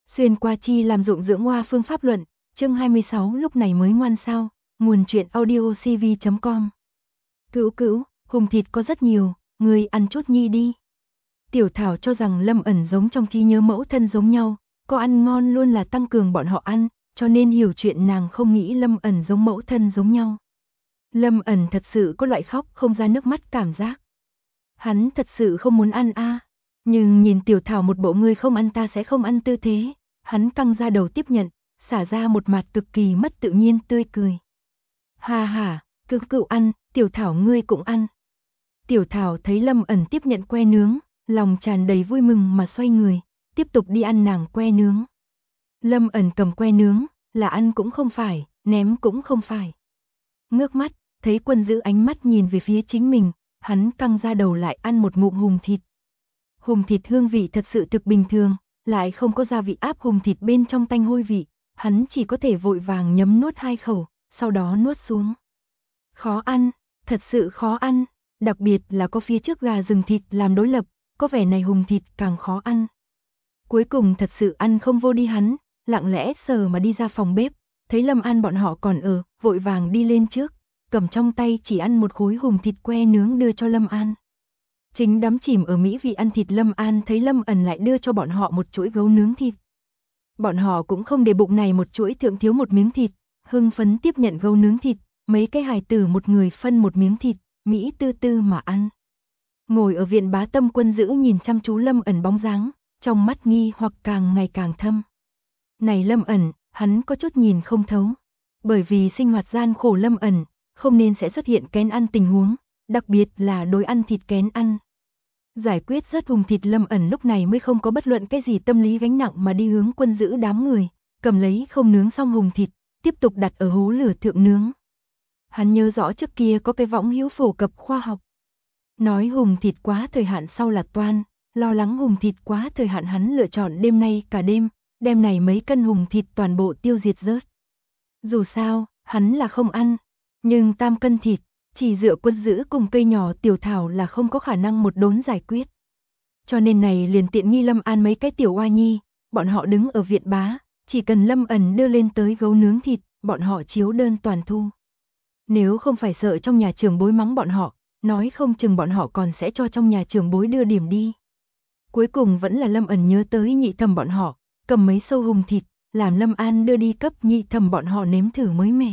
Xuyên qua chi làm dụng dưỡng hoa phương pháp luận, chương 26 lúc này mới ngoan sao, nguồn truyện audiocv.com. Cữu cữu, hùng thịt có rất nhiều, ngươi ăn chút nhi đi. Tiểu Thảo cho rằng Lâm ẩn giống trong trí nhớ mẫu thân giống nhau, có ăn ngon luôn là tăng cường bọn họ ăn, cho nên hiểu chuyện nàng không nghĩ Lâm ẩn giống mẫu thân giống nhau. Lâm ẩn thật sự có loại khóc không ra nước mắt cảm giác. Hắn thật sự không muốn ăn a, nhưng nhìn Tiểu Thảo một bộ ngươi không ăn ta sẽ không ăn tư thế, hắn căng ra đầu tiếp nhận, xả ra một mặt cực kỳ mất tự nhiên tươi cười. Ha ha, cữu cữu ăn, Tiểu Thảo ngươi cũng ăn. Tiểu Thảo thấy Lâm ẩn tiếp nhận que nướng, lòng tràn đầy vui mừng mà xoay người, tiếp tục đi ăn nàng que nướng. Lâm ẩn cầm que nướng, là ăn cũng không phải, ném cũng không phải. Ngước mắt, thấy Quân Dữ ánh mắt nhìn về phía chính mình, hắn căng ra đầu lại ăn một ngụm hùng thịt. Hùng thịt hương vị thật sự thực bình thường, lại không có gia vị áp hùng thịt bên trong tanh hôi vị, hắn chỉ có thể vội vàng nhấm nuốt 2 khẩu, sau đó nuốt xuống. Khó ăn, thật sự khó ăn, đặc biệt là có phía trước gà rừng thịt làm đối lập, có vẻ này hùng thịt càng khó ăn. Cuối cùng thật sự ăn không vô đi hắn, lặng lẽ sờ mà đi ra phòng bếp, thấy Lâm An bọn họ còn ở, vội vàng đi lên trước, cầm trong tay chỉ ăn một khối hùng thịt que nướng đưa cho Lâm An. Chính đắm chìm ở mỹ vị ăn thịt Lâm An thấy Lâm ẩn lại đưa cho bọn họ một chuỗi gấu nướng thịt. Bọn họ cũng không để bụng này một chuỗi thượng thiếu một miếng thịt, hưng phấn tiếp nhận gấu nướng thịt, mấy cái hài tử một người phân một miếng thịt, mỹ tư tư mà ăn. Ngồi ở viện Bá Tâm Quân Dữ nhìn chăm chú Lâm ẩn bóng dáng, trong mắt nghi hoặc càng ngày càng thâm. Này Lâm ẩn, hắn có chút nhìn không thấu, bởi vì sinh hoạt gian khổ Lâm ẩn, không nên sẽ xuất hiện kén ăn tình huống, đặc biệt là đối ăn thịt kén ăn. Giải quyết rất hùng thịt Lâm ẩn lúc này mới không có bất luận cái gì tâm lý gánh nặng mà đi hướng Quân Dữ đám người, cầm lấy không nướng xong hùng thịt, tiếp tục đặt ở hố lửa thượng nướng. Hắn nhớ rõ trước kia có cái võng hữu phổ cập khoa học. Nói hùng thịt quá thời hạn sau là toan, lo lắng hùng thịt quá thời hạn hắn lựa chọn đêm nay cả đêm, đêm này mấy cân hùng thịt toàn bộ tiêu diệt rớt. Dù sao, hắn là không ăn, nhưng 8 cân thịt, chỉ dựa Quân Dữ cùng cây nhỏ Tiểu Thảo là không có khả năng một đốn giải quyết. Cho nên này liền tiện nghi Lâm An mấy cái tiểu oa nhi, bọn họ đứng ở viện Bá, chỉ cần Lâm ẩn đưa lên tới gấu nướng thịt, bọn họ chiếu đơn toàn thu. Nếu không phải sợ trong nhà trưởng bối mắng bọn họ, nói không chừng bọn họ còn sẽ cho trong nhà trưởng bối đưa điểm đi. Cuối cùng vẫn là Lâm ẩn nhớ tới nhị thẩm bọn họ, cầm mấy sâu hùng thịt, làm Lâm An đưa đi cấp nhị thẩm bọn họ nếm thử mới mẻ.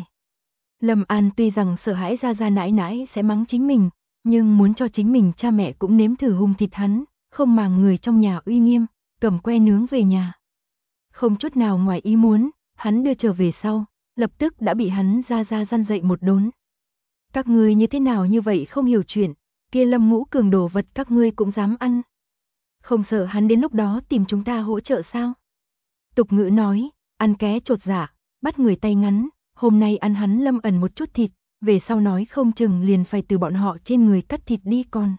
Lâm An tuy rằng sợ hãi ra ra nãi nãi sẽ mắng chính mình, nhưng muốn cho chính mình cha mẹ cũng nếm thử hùng thịt hắn, không màng người trong nhà uy nghiêm, cầm que nướng về nhà. Không chút nào ngoài ý muốn, hắn đưa trở về sau, lập tức đã bị hắn ra răn dạy một đốn. Các ngươi như thế nào như vậy không hiểu chuyện, kia Lâm Ngũ Cường đồ vật các ngươi cũng dám ăn. Không sợ hắn đến lúc đó tìm chúng ta hỗ trợ sao? Tục ngữ nói, ăn ké chột dạ, bắt người tay ngắn, hôm nay ăn hắn Lâm ẩn một chút thịt, về sau nói không chừng liền phải từ bọn họ trên người cắt thịt đi con.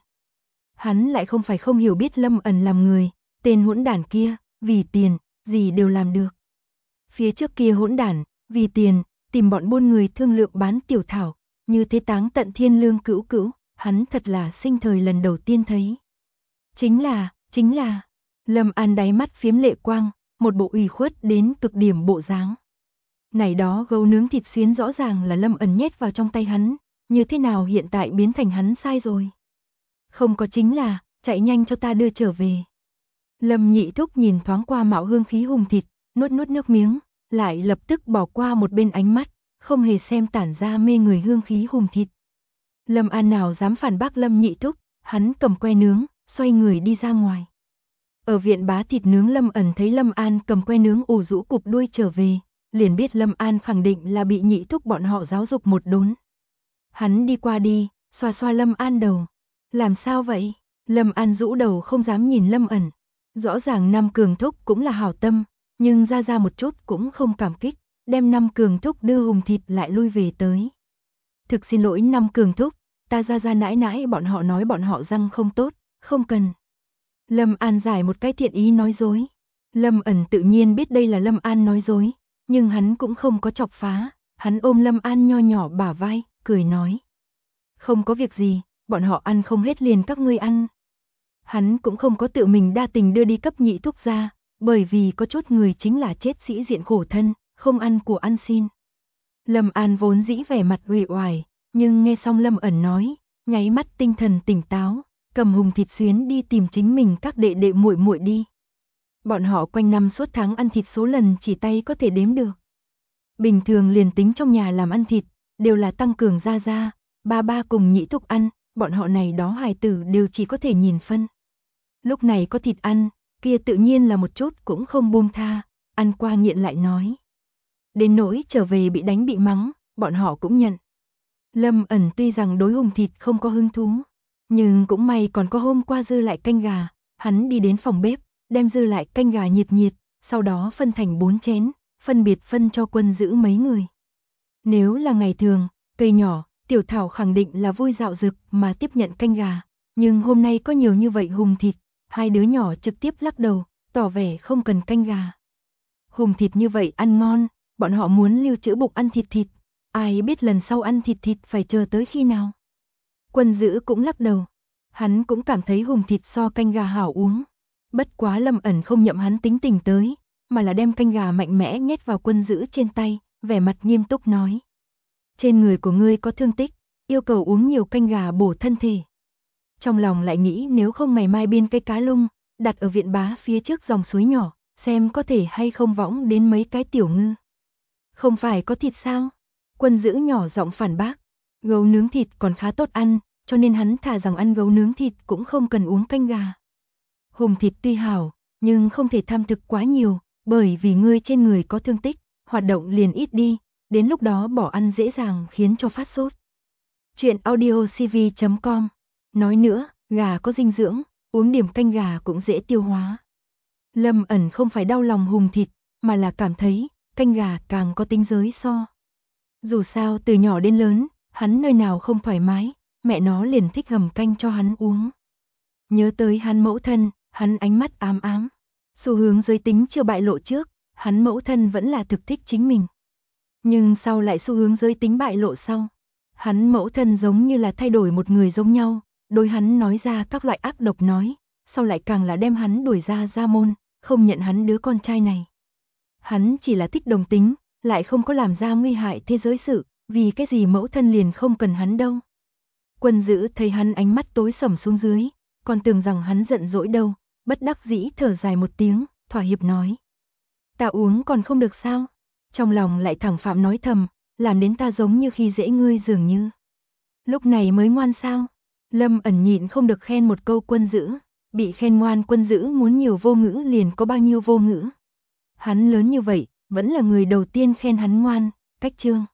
Hắn lại không phải không hiểu biết Lâm ẩn làm người, tên hỗn đản kia, vì tiền, gì đều làm được. Phía trước kia hỗn đản, vì tiền, tìm bọn buôn người thương lượng bán Tiểu Thảo, như thế táng tận thiên lương cữu cữu, hắn thật là sinh thời lần đầu tiên thấy. Chính là, Lâm An đáy mắt phiếm lệ quang, một bộ ủy khuất đến cực điểm bộ dáng. Này đó gấu nướng thịt xuyến rõ ràng là Lâm ẩn nhét vào trong tay hắn, như thế nào hiện tại biến thành hắn sai rồi. Không có chính là, chạy nhanh cho ta đưa trở về. Lâm Nhị Thúc nhìn thoáng qua mạo hương khí hùng thịt, nuốt nước miếng, lại lập tức bỏ qua một bên ánh mắt, không hề xem tản ra mê người hương khí hùng thịt. Lâm An nào dám phản bác Lâm Nhị Thúc, hắn cầm que nướng, xoay người đi ra ngoài. Ở viện Bá thịt nướng Lâm ẩn thấy Lâm An cầm que nướng ủ rũ cụp đuôi trở về, liền biết Lâm An khẳng định là bị Nhị Thúc bọn họ giáo dục một đốn. Hắn đi qua đi, xoa xoa Lâm An đầu. Làm sao vậy? Lâm An rũ đầu không dám nhìn Lâm ẩn. Rõ ràng Nam Cường Thúc cũng là hảo tâm, nhưng ra một chút cũng không cảm kích, đem Nam Cường Thúc đưa hùng thịt lại lui về tới. Thực xin lỗi Nam Cường Thúc, ta ra nãi nãi bọn họ nói bọn họ răng không tốt, không cần. Lâm An giải một cái thiện ý nói dối. Lâm ẩn tự nhiên biết đây là Lâm An nói dối, nhưng hắn cũng không có chọc phá, hắn ôm Lâm An nho nhỏ bả vai, cười nói. Không có việc gì, bọn họ ăn không hết liền các ngươi ăn. Hắn cũng không có tự mình đa tình đưa đi cấp Nhị Thúc ra, bởi vì có chút người chính là chết sĩ diện khổ thân, không ăn của ăn xin. Lâm An vốn dĩ vẻ mặt uể oải, nhưng nghe xong Lâm Ẩn nói, nháy mắt tinh thần tỉnh táo, cầm Hùng Thịt Xuyến đi tìm chính mình các đệ đệ muội muội đi. Bọn họ quanh năm suốt tháng ăn thịt số lần chỉ tay có thể đếm được. Bình thường liền tính trong nhà làm ăn thịt, đều là tăng cường gia gia, ba ba cùng nhị thúc ăn, bọn họ này đó hài tử đều chỉ có thể nhìn phân. Lúc này có thịt ăn, kia tự nhiên là một chút cũng không buông tha, ăn qua nghiện lại nói. Đến nỗi trở về bị đánh bị mắng, bọn họ cũng nhận. Lâm Ẩn tuy rằng đối Hùng Thịt không có hứng thú, nhưng cũng may còn có hôm qua dư lại canh gà, hắn đi đến phòng bếp, đem dư lại canh gà nhiệt nhiệt, sau đó phân thành 4 chén, phân biệt phân cho Quân Dữ mấy người. Nếu là ngày thường, cây nhỏ, Tiểu Thảo khẳng định là vui dạo dực mà tiếp nhận canh gà, nhưng hôm nay có nhiều như vậy Hùng Thịt, hai đứa nhỏ trực tiếp lắc đầu, tỏ vẻ không cần canh gà. Hùng Thịt như vậy ăn ngon, bọn họ muốn lưu trữ bụng ăn thịt thịt, ai biết lần sau ăn thịt thịt phải chờ tới khi nào. Quân Dữ cũng lắc đầu, hắn cũng cảm thấy Hùng Thịt so canh gà hảo uống. Bất quá Lâm Ẩn không nhậm hắn tính tình tới, mà là đem canh gà mạnh mẽ nhét vào Quân Dữ trên tay, vẻ mặt nghiêm túc nói. Trên người của ngươi có thương tích, yêu cầu uống nhiều canh gà bổ thân thể. Trong lòng lại nghĩ nếu không ngày mai biên cây cá lung, đặt ở viện bá phía trước dòng suối nhỏ, xem có thể hay không võng đến mấy cái tiểu ngư. Không phải có thịt sao? Quân Dữ nhỏ giọng phản bác, gấu nướng thịt còn khá tốt ăn, cho nên hắn thà rằng ăn gấu nướng thịt cũng không cần uống canh gà. Hùng thịt tuy hảo, nhưng không thể tham thực quá nhiều, bởi vì ngươi trên người có thương tích, hoạt động liền ít đi, đến lúc đó bỏ ăn dễ dàng khiến cho phát sốt. Chuyện audiocv.com. Nói nữa, gà có dinh dưỡng, uống điểm canh gà cũng dễ tiêu hóa. Lâm Ẩn không phải đau lòng Hùng thịt, mà là cảm thấy canh gà càng có tính giới so. Dù sao từ nhỏ đến lớn, hắn nơi nào không thoải mái, mẹ nó liền thích hầm canh cho hắn uống. Nhớ tới hắn mẫu thân, hắn ánh mắt ám ám. Xu hướng giới tính chưa bại lộ trước, hắn mẫu thân vẫn là thực thích chính mình. Nhưng sau lại xu hướng giới tính bại lộ sau, hắn mẫu thân giống như là thay đổi một người giống nhau, đối hắn nói ra các loại ác độc nói, sau lại càng là đem hắn đuổi ra gia môn, không nhận hắn đứa con trai này. Hắn chỉ là thích đồng tính, lại không có làm ra nguy hại thế giới sự, vì cái gì mẫu thân liền không cần hắn đâu. Quân Dữ thấy hắn ánh mắt tối sầm xuống dưới, còn tưởng rằng hắn giận dỗi đâu, bất đắc dĩ thở dài một tiếng, thỏa hiệp nói. Ta uống còn không được sao? Trong lòng lại thẳng phạm nói thầm, làm đến ta giống như khi dễ ngươi dường như. Lúc này mới ngoan sao? Lâm Ẩn nhịn không được khen một câu Quân Dữ, bị khen ngoan Quân Dữ muốn nhiều vô ngữ liền có bao nhiêu vô ngữ. Hắn lớn như vậy, vẫn là người đầu tiên khen hắn ngoan, cách chương.